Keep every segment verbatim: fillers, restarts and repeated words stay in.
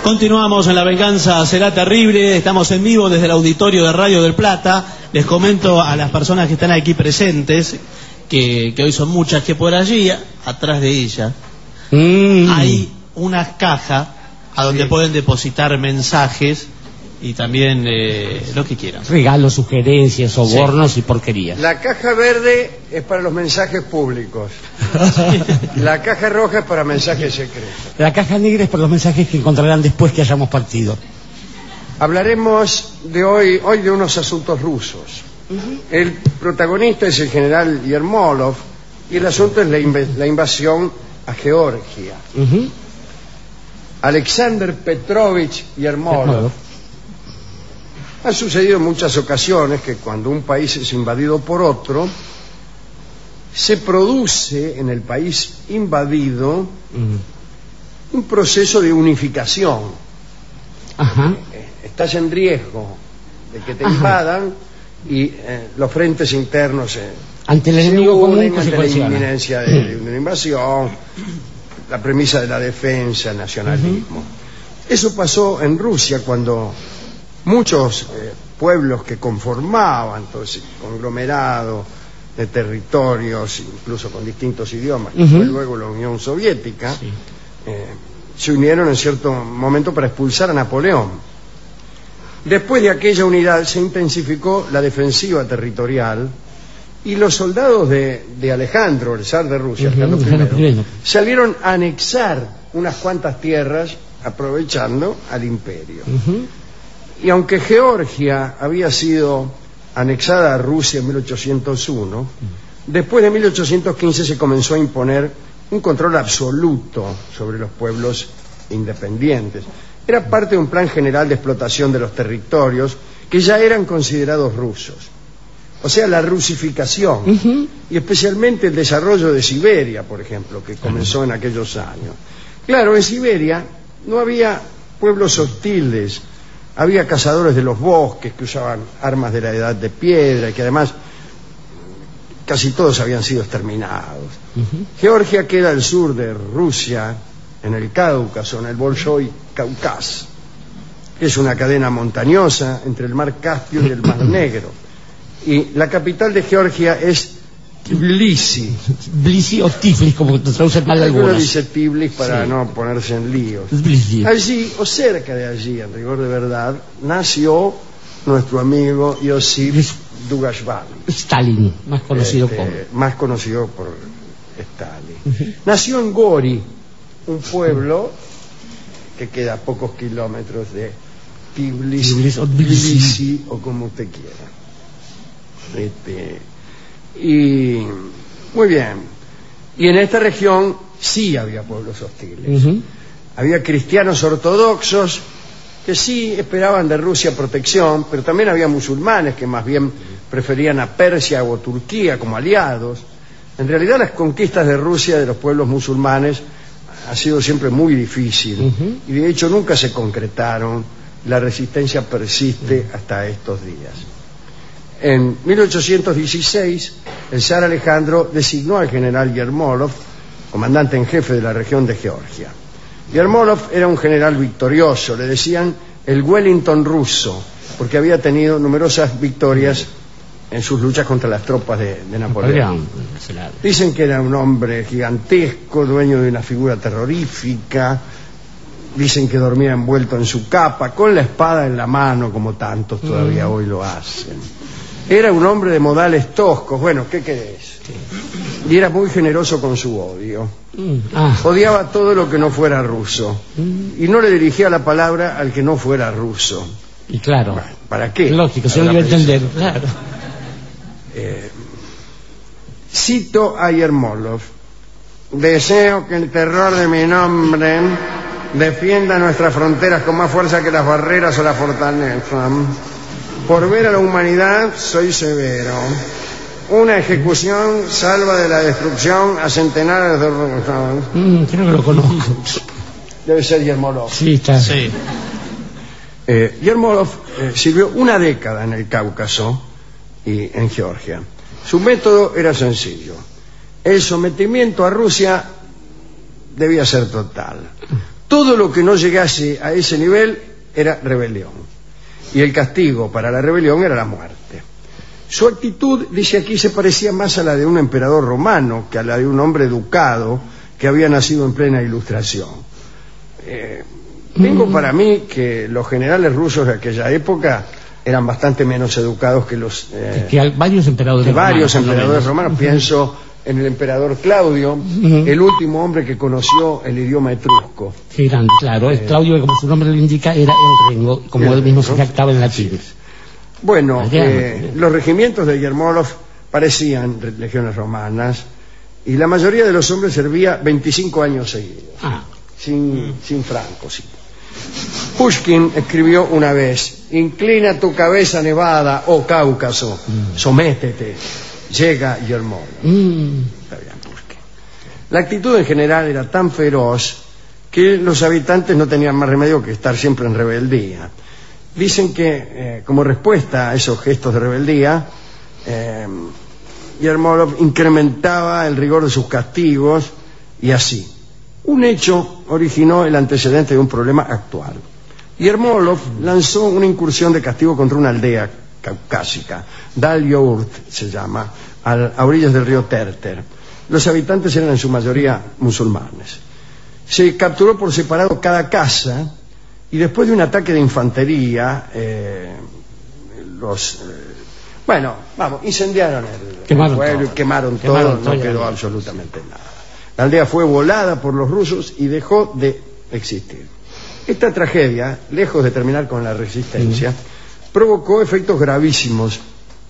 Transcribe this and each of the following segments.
Continuamos en La Venganza Será Terrible. Estamos en vivo desde el auditorio de Radio del Plata. Les comento a las personas que están aquí presentes, que, que hoy son muchas, que por allí, atrás de ella, mm. hay unas cajas a donde sí. pueden depositar mensajes y también eh, lo que quieran. Regalos, sugerencias, sobornos sí. y porquerías. La caja verde es para los mensajes públicos. La caja roja es para mensajes secretos. La caja negra es para los mensajes que encontrarán después que hayamos partido. Hablaremos de hoy, hoy de unos asuntos rusos. Uh-huh. El protagonista es el general Yermolov y el asunto es la, inv- la invasión a Georgia. Uh-huh. Alexander Petrovich Yermolov. Ha sucedido en muchas ocasiones que cuando un país es invadido por otro, se produce en el país invadido mm. un proceso de unificación. Ajá. Estás en riesgo de que te Ajá. invadan y eh, los frentes internos eh, ante el enemigo común ante la inminencia de, de una invasión, la premisa de la defensa, el nacionalismo. Uh-huh. Eso pasó en Rusia cuando muchos eh, pueblos que conformaban todo ese conglomerado de territorios, incluso con distintos idiomas, que uh-huh. fue luego la Unión Soviética, sí. eh, se unieron en cierto momento para expulsar a Napoleón. Después de aquella unidad se intensificó la defensiva territorial y los soldados de, de Alejandro, el zar de Rusia, uh-huh. Alejandro primero, salieron a anexar unas cuantas tierras aprovechando al imperio. Uh-huh. Y aunque Georgia había sido anexada a Rusia en mil ochocientos uno, después de mil ochocientos quince se comenzó a imponer un control absoluto sobre los pueblos independientes. Era parte de un plan general de explotación de los territorios que ya eran considerados rusos. O sea, la rusificación, uh-huh. y especialmente el desarrollo de Siberia, por ejemplo, que comenzó en aquellos años. Claro, en Siberia no había pueblos hostiles. Había cazadores de los bosques que usaban armas de la edad de piedra y que además casi todos habían sido exterminados. Uh-huh. Georgia queda al sur de Rusia, en el Cáucaso, en el Bolshoi Cáucaso. Es una cadena montañosa entre el mar Caspio y el mar Negro. Y la capital de Georgia es Tbilisi. Tbilisi o Tiflis, como te traducen mal algunos. Algunos dice Tbilisi para sí. no ponerse en líos. Tbilisi. Allí, o cerca de allí, en rigor de verdad, nació nuestro amigo Josip Dugashvili. Stalin, más conocido este, como. Más conocido por Stalin. Uh-huh. Nació en Gori, un pueblo que queda a pocos kilómetros de Tbilisi, Tbilisi, o, Tbilisi, o como usted quiera. Este... Y muy bien, y en esta región sí había pueblos hostiles. Uh-huh. Había cristianos ortodoxos que sí esperaban de Rusia protección, pero también había musulmanes que más bien preferían a Persia o Turquía como aliados. En realidad las conquistas de Rusia de los pueblos musulmanes ha sido siempre muy difícil, uh-huh. y de hecho nunca se concretaron. La resistencia persiste hasta estos días. En mil ochocientos dieciséis, el zar Alejandro designó al general Yermolov comandante en jefe de la región de Georgia. Yermolov era un general victorioso, le decían el Wellington ruso, porque había tenido numerosas victorias en sus luchas contra las tropas de, de Napoleón. Dicen que era un hombre gigantesco, dueño de una figura terrorífica. Dicen que dormía envuelto en su capa, con la espada en la mano, como tantos todavía mm. hoy lo hacen. Era un hombre de modales toscos. Bueno, ¿qué querés? Sí. Y era muy generoso con su odio. Mm. Ah. Odiaba todo lo que no fuera ruso. Mm. Y no le dirigía la palabra al que no fuera ruso. Y claro. Bueno, ¿para qué? Lógico, se lo iba a entender. Claro. Eh, cito a Yermolov. Deseo que el terror de mi nombre defienda nuestras fronteras con más fuerza que las barreras o la fortaleza. Por ver a la humanidad soy severo. Una ejecución salva de la destrucción a centenares de rusos. Mm, creo que lo conozco. Debe ser Yermolov. Sí, está. Sí. Eh, Yermolov eh, sirvió una década en el Cáucaso y en Georgia. Su método era sencillo. El sometimiento a Rusia debía ser total. Todo lo que no llegase a ese nivel era rebelión, y el castigo para la rebelión era la muerte. Su actitud, dice aquí, se parecía más a la de un emperador romano que a la de un hombre educado que había nacido en plena Ilustración. Eh, tengo mm. para mí que los generales rusos de aquella época eran bastante menos educados que los eh, que hay varios emperadores que varios romanos, emperadores romanos. Pienso en el emperador Claudio, uh-huh. el último hombre que conoció el idioma etrusco. Sí, grande, claro. Eh, Claudio, como su nombre lo indica, era el rengo, como el, él mismo se jactaba en latín. Bueno, eh, los regimientos de Yermolov parecían legiones romanas y la mayoría de los hombres servía veinticinco años seguidos, ah. sin, mm. sin Franco. Sí. Pushkin escribió una vez: inclina tu cabeza nevada, oh Cáucaso, mm. sométete, llega Yermolov. Mm. La actitud en general era tan feroz que los habitantes no tenían más remedio que estar siempre en rebeldía. Dicen que, eh, como respuesta a esos gestos de rebeldía, eh, Yermolov incrementaba el rigor de sus castigos y así. Un hecho originó el antecedente de un problema actual. Yermolov lanzó una incursión de castigo contra una aldea caucásica, Dal-Yourt se llama, a orillas del río Terter. Los habitantes eran en su mayoría musulmanes. Se capturó por separado cada casa y después de un ataque de infantería, eh, los... Eh, bueno, vamos, incendiaron el, quemaron el pueblo todo. y quemaron, quemaron todo, no quedó todo. absolutamente nada. La aldea fue volada por los rusos y dejó de existir. Esta tragedia, lejos de terminar con la resistencia, mm. provocó efectos gravísimos.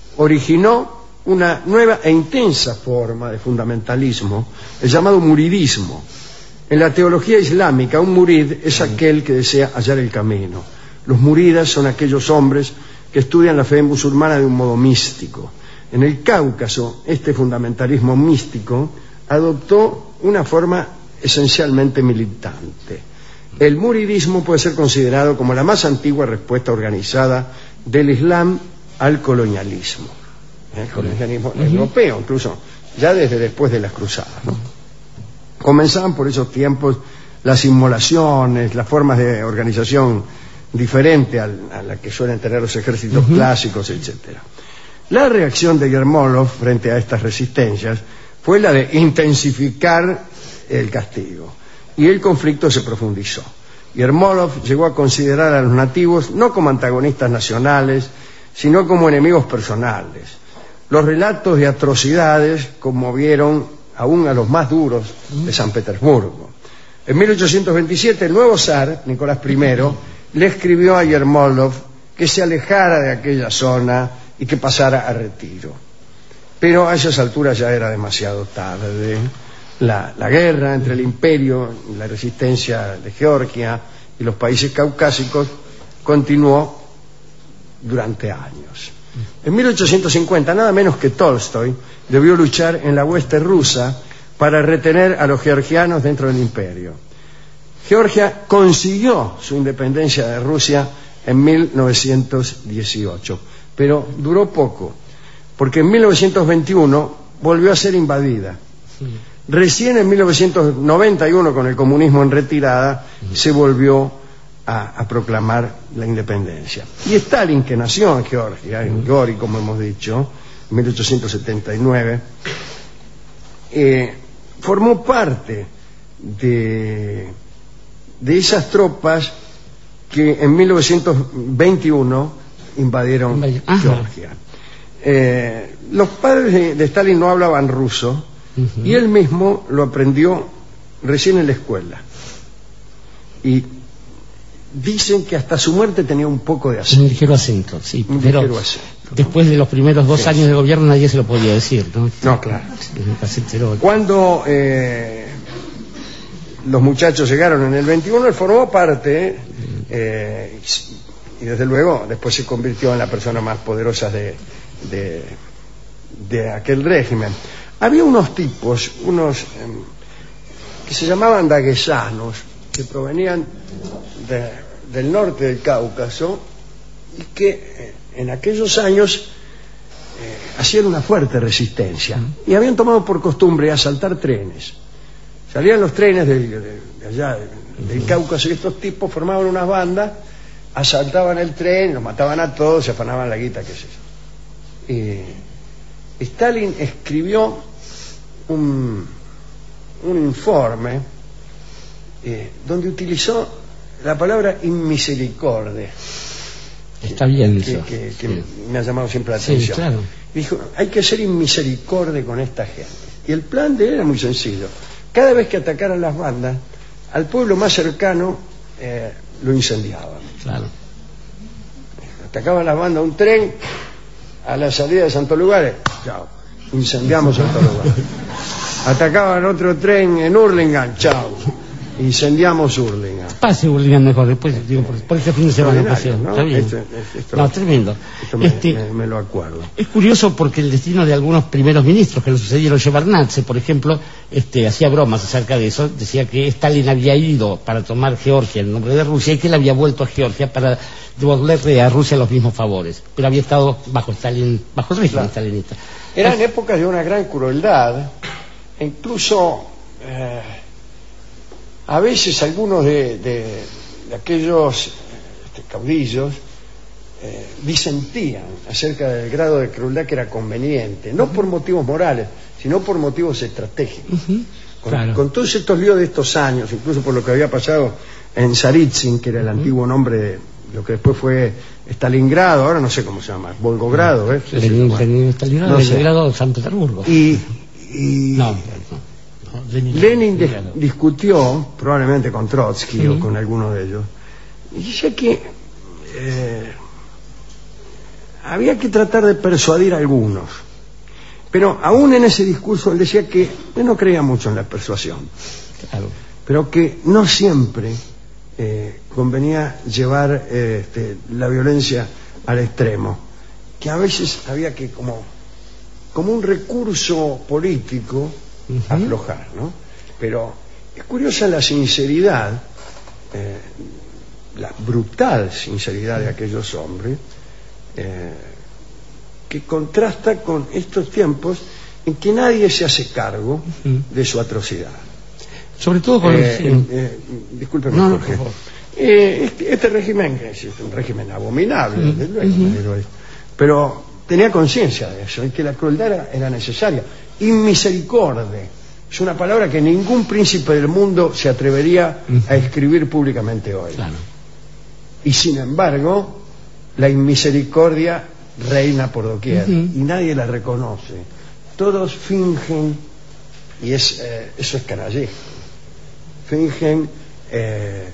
Originó una nueva e intensa forma de fundamentalismo, el llamado muridismo. En la teología islámica, un murid es aquel que desea hallar el camino. Los muridas son aquellos hombres que estudian la fe musulmana de un modo místico. En el Cáucaso, este fundamentalismo místico adoptó una forma esencialmente militante. El muridismo puede ser considerado como la más antigua respuesta organizada del Islam al colonialismo. El colonialismo uh-huh. europeo, incluso ya desde después de las cruzadas, ¿no? Comenzaban por esos tiempos las inmolaciones, las formas de organización diferente a la que suelen tener los ejércitos uh-huh. clásicos, etcétera. La reacción de Yermolov frente a estas resistencias fue la de intensificar el castigo, y el conflicto se profundizó. Yermolov llegó a considerar a los nativos no como antagonistas nacionales, sino como enemigos personales. Los relatos de atrocidades conmovieron aún a los más duros de San Petersburgo. En mil ochocientos veintisiete, el nuevo zar, Nicolás primero, le escribió a Yermolov que se alejara de aquella zona y que pasara a retiro. Pero a esas alturas ya era demasiado tarde. La, la guerra entre el imperio y la resistencia de Georgia y los países caucásicos continuó durante años. En mil ochocientos cincuenta, nada menos que Tolstoy debió luchar en la hueste rusa para retener a los georgianos dentro del imperio. Georgia consiguió su independencia de Rusia en mil novecientos dieciocho, pero duró poco, porque en mil novecientos veintiuno volvió a ser invadida. Recién en mil novecientos noventa y uno, con el comunismo en retirada, se volvió a, a proclamar la independencia. Y Stalin, que nació en Georgia, en Gori, como hemos dicho, en mil ochocientos setenta y nueve, eh, formó parte de, de esas tropas que en mil novecientos veintiuno invadieron Ajá. Georgia. Eh, los padres de, de Stalin no hablaban ruso, uh-huh. y él mismo lo aprendió recién en la escuela. Y dicen que hasta su muerte tenía un poco de acento. Un ligero acento, sí. Un pero ligero acento, ¿no? Después de los primeros dos sí. años de gobierno nadie se lo podía decir, ¿no? No, claro. Cuando eh, los muchachos llegaron en el veintiuno, él formó parte, eh, y desde luego después se convirtió en la persona más poderosa de, de, de aquel régimen. Había unos tipos, unos eh, que se llamaban daguesanos, que provenían de, del norte del Cáucaso y que eh, en aquellos años eh, hacían una fuerte resistencia y habían tomado por costumbre asaltar trenes. Salían los trenes de, de, de allá, de del Cáucaso, y estos tipos formaban unas bandas, asaltaban el tren, los mataban a todos, se afanaban la guita, qué sé yo. Eh, Stalin escribió un, un informe eh, donde utilizó la palabra inmisericordia. Está bien que, eso. que, que sí. me ha llamado siempre la atención. Sí, claro. Dijo, hay que ser inmisericordia con esta gente. Y el plan de él era muy sencillo. Cada vez que atacaran las bandas, al pueblo más cercano eh, lo incendiaban. Claro. Atacaban las bandas, un tren a la salida de Santos Lugares, chao, incendiamos Santos Lugares. Atacaban otro tren en Hurlingham, chao, incendiamos Hurlingham. Pase Hurlingham mejor, después digo, por, por este fin de semana. ¿No? Está bien. Esto, esto, no, tremendo. Esto me, este, me, me lo acuerdo. Es curioso porque el destino de algunos primeros ministros que lo sucedieron, Shevardnadze, por ejemplo, este, hacía bromas acerca de eso, decía que Stalin había ido para tomar Georgia en nombre de Rusia y que él había vuelto a Georgia para devolverle a Rusia los mismos favores, pero había estado bajo Stalin, bajo el régimen claro. stalinista. Eran es, épocas de una gran crueldad, incluso eh, a veces algunos de, de, de aquellos este, caudillos eh, disentían acerca del grado de crueldad que era conveniente, no uh-huh. por motivos morales, sino por motivos estratégicos. Uh-huh. Con, claro. con todos estos líos de estos años, incluso por lo que había pasado en Tsaritsyn, que era el uh-huh. antiguo nombre de lo que después fue Stalingrado, ahora no sé cómo se llama, Volgogrado, ¿eh? Lenin, Lenin, Stalingrado, no sé. Leningrado, San Petersburgo. Y, y no, no, no. Lenin, Lenin de, discutió, probablemente con Trotsky uh-huh. o con alguno de ellos, y decía que eh, había que tratar de persuadir a algunos, pero aún en ese discurso él decía que él no creía mucho en la persuasión, claro. pero que no siempre Eh, convenía llevar eh, este, la violencia al extremo, que a veces había que como como un recurso político uh-huh. aflojar, ¿no? Pero es curiosa la sinceridad, eh, la brutal sinceridad de aquellos hombres, eh, que contrasta con estos tiempos en que nadie se hace cargo uh-huh. de su atrocidad. Sobre todo con eh, el... eh, discúlpeme, no, no, Jorge. Eh, este, este régimen es un régimen abominable, uh-huh. desde luego, uh-huh. pero, pero tenía conciencia de eso, y que la crueldad era, era necesaria. Inmisericordia es una palabra que ningún príncipe del mundo se atrevería uh-huh. a escribir públicamente hoy. Claro. Y sin embargo, la inmisericordia reina por doquier uh-huh. y nadie la reconoce. Todos fingen, y es, eh, eso es canallesco. Fingen eh,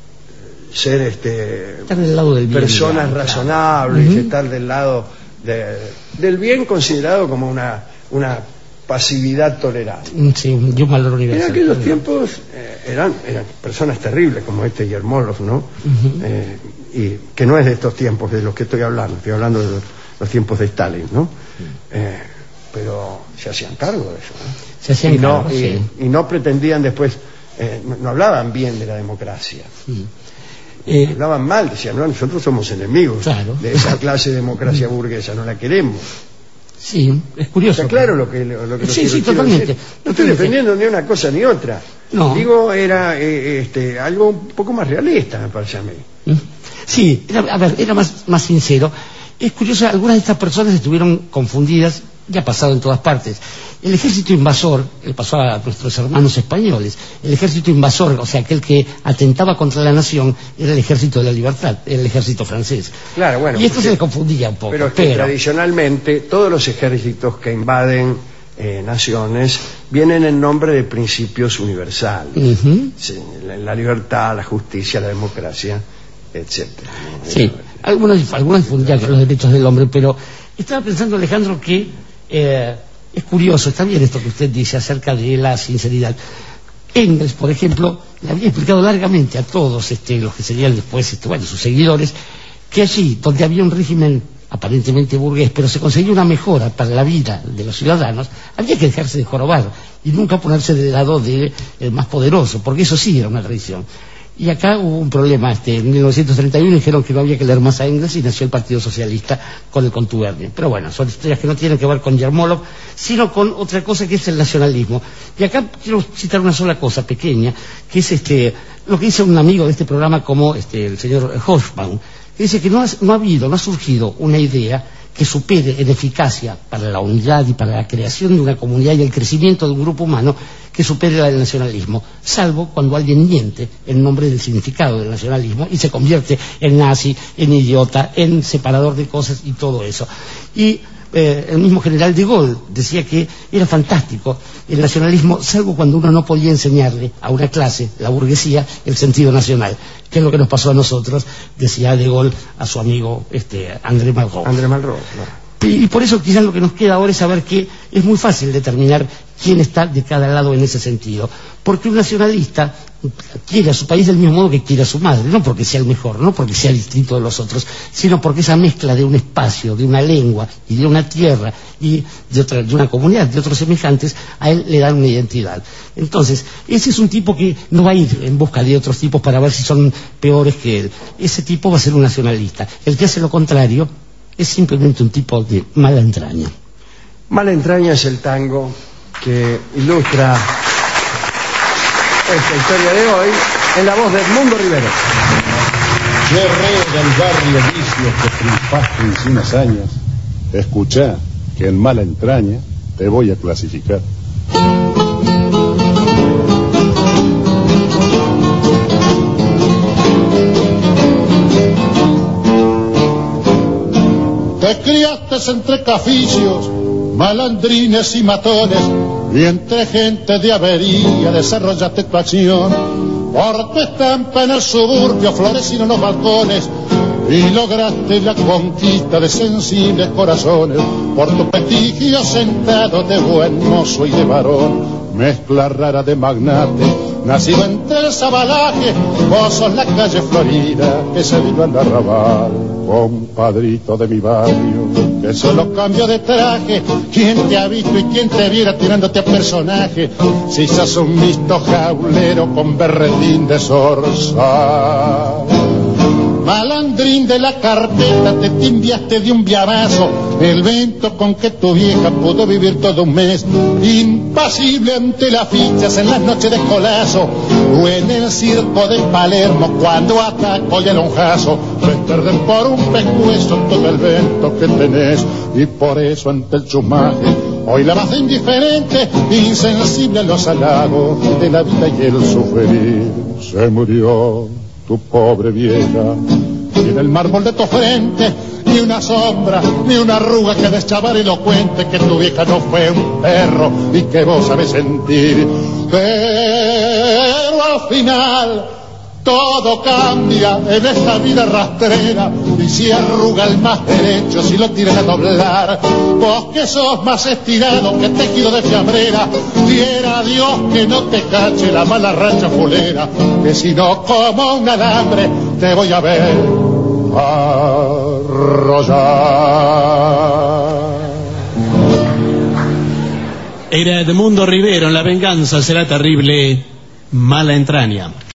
ser este, estar del lado del bien, personas claro. razonables, uh-huh. estar del lado de, del bien considerado como una, una pasividad tolerante. Sí, un, un valor universal. En aquellos tiempos eh, eran, eran personas terribles como este Yermolov, ¿no? Uh-huh. Eh, y que no es de estos tiempos de los que estoy hablando, estoy hablando de los, los tiempos de Stalin, ¿no? Uh-huh. Eh, pero se hacían cargo de eso, ¿no? Se hacían y, no, cargo, y, sí. y no pretendían después, eh, no, no hablaban bien de la democracia. Uh-huh. Eh, hablaban mal, decían, no, nosotros somos enemigos claro. de esa clase de democracia burguesa, no la queremos. Sí, es curioso. Está claro lo que, lo que sí, quiero, sí, quiero totalmente. decir. No estoy defendiendo ni una cosa ni otra. No. Digo, era eh, este, algo un poco más realista, me parece a mí. Sí, era, a ver, era más, más sincero. Es curioso, algunas de estas personas estuvieron confundidas, ya ha pasado en todas partes. El ejército invasor, le pasó a nuestros hermanos españoles, el ejército invasor, o sea, aquel que atentaba contra la nación, era el ejército de la libertad, el ejército francés. Claro, bueno. Y esto se le confundía un poco. Pero, pero... tradicionalmente todos los ejércitos que invaden eh, naciones vienen en nombre de principios universales. Uh-huh. Sí, la, la libertad, la justicia, la democracia, etcétera. Sí, algunos, algunos difundían los derechos del hombre, pero estaba pensando, Alejandro, que eh, es curioso, está bien esto que usted dice acerca de la sinceridad. Engels, por ejemplo, le había explicado largamente a todos este, los que serían después, este, bueno, sus seguidores, que allí, donde había un régimen aparentemente burgués, pero se conseguía una mejora para la vida de los ciudadanos, había que dejarse de jorobar y nunca ponerse del lado del más poderoso, porque eso sí era una traición. Y acá hubo un problema, este, en mil novecientos treinta y uno dijeron que no había que leer más a Engels y nació el Partido Socialista con el contubernio. Pero bueno, son historias que no tienen que ver con Yermolov, sino con otra cosa que es el nacionalismo. Y acá quiero citar una sola cosa pequeña, que es este lo que dice un amigo de este programa como este, el señor Hoffman, que dice que no ha, no ha habido, no ha surgido una idea que supere en eficacia para la unidad y para la creación de una comunidad y el crecimiento de un grupo humano que supere la del nacionalismo, salvo cuando alguien miente en nombre del significado del nacionalismo y se convierte en nazi, en idiota, en separador de cosas y todo eso. Y Eh, el mismo general de Gaulle decía que era fantástico el nacionalismo, salvo cuando uno no podía enseñarle a una clase, la burguesía, el sentido nacional, que es lo que nos pasó a nosotros, decía de Gaulle a su amigo este, André Malraux. André Malraux, claro. Y, y por eso quizás lo que nos queda ahora es saber que es muy fácil determinar quién está de cada lado en ese sentido, porque un nacionalista quiere a su país del mismo modo que quiere a su madre, no porque sea el mejor, no porque sea distinto de los otros, sino porque esa mezcla de un espacio, de una lengua y de una tierra y de, otra, de una comunidad, de otros semejantes, a él le dan una identidad. Entonces, ese es un tipo que no va a ir en busca de otros tipos para ver si son peores que él. Ese tipo va a ser un nacionalista. El que hace lo contrario es simplemente un tipo de mala entraña. Mala entraña es el tango que ilustra esta historia de hoy en la voz de Edmundo Rivero. Guerrero del barrio vicio que triunfaste en cien hazañas, escuchá que en mala entraña te voy a clasificar. Te criaste entre caficios, malandrines y matones, y entre gente de avería desarrollaste tu acción. Por tu estampa en el suburbio florecieron los balcones y lograste la conquista de sensibles corazones. Por tu prestigio sentado de buen mozo y de varón, mezcla rara de magnate, nacido entre el sabalaje, vos sos la calle Florida que se vino al arrabal. Compadrito de mi barrio, que solo cambio de traje, ¿quién te ha visto y quién te viera tirándote a personaje? Si sos un misto jaulero con berretín de zorzal. Malandrín de la carpeta, te timbiaste de un viadazo, el vento con que tu vieja pudo vivir todo un mes, impasible ante las fichas en las noches de escolazo, o en el circo de Palermo cuando atacó y el lonjazo, te perden por un pescuezo todo el vento que tenés, y por eso ante el chumaje hoy la vas de indiferente, insensible a los halagos de la vida y el sufrir. Se murió tu pobre vieja, y en el mármol de tu frente ni una sombra, ni una arruga que deschavar elocuente que tu vieja no fue un perro y que vos sabés sentir. Pero al final todo cambia en esta vida rastrera, y si arruga el más derecho, si lo tiran a doblar, vos que sos más estirado que tejido de fiambrera, quiera Dios que no te cache la mala racha fulera, que si no como un alambre te voy a ver arrollar. Era Edmundo Rivero en La venganza será terrible, mala entraña.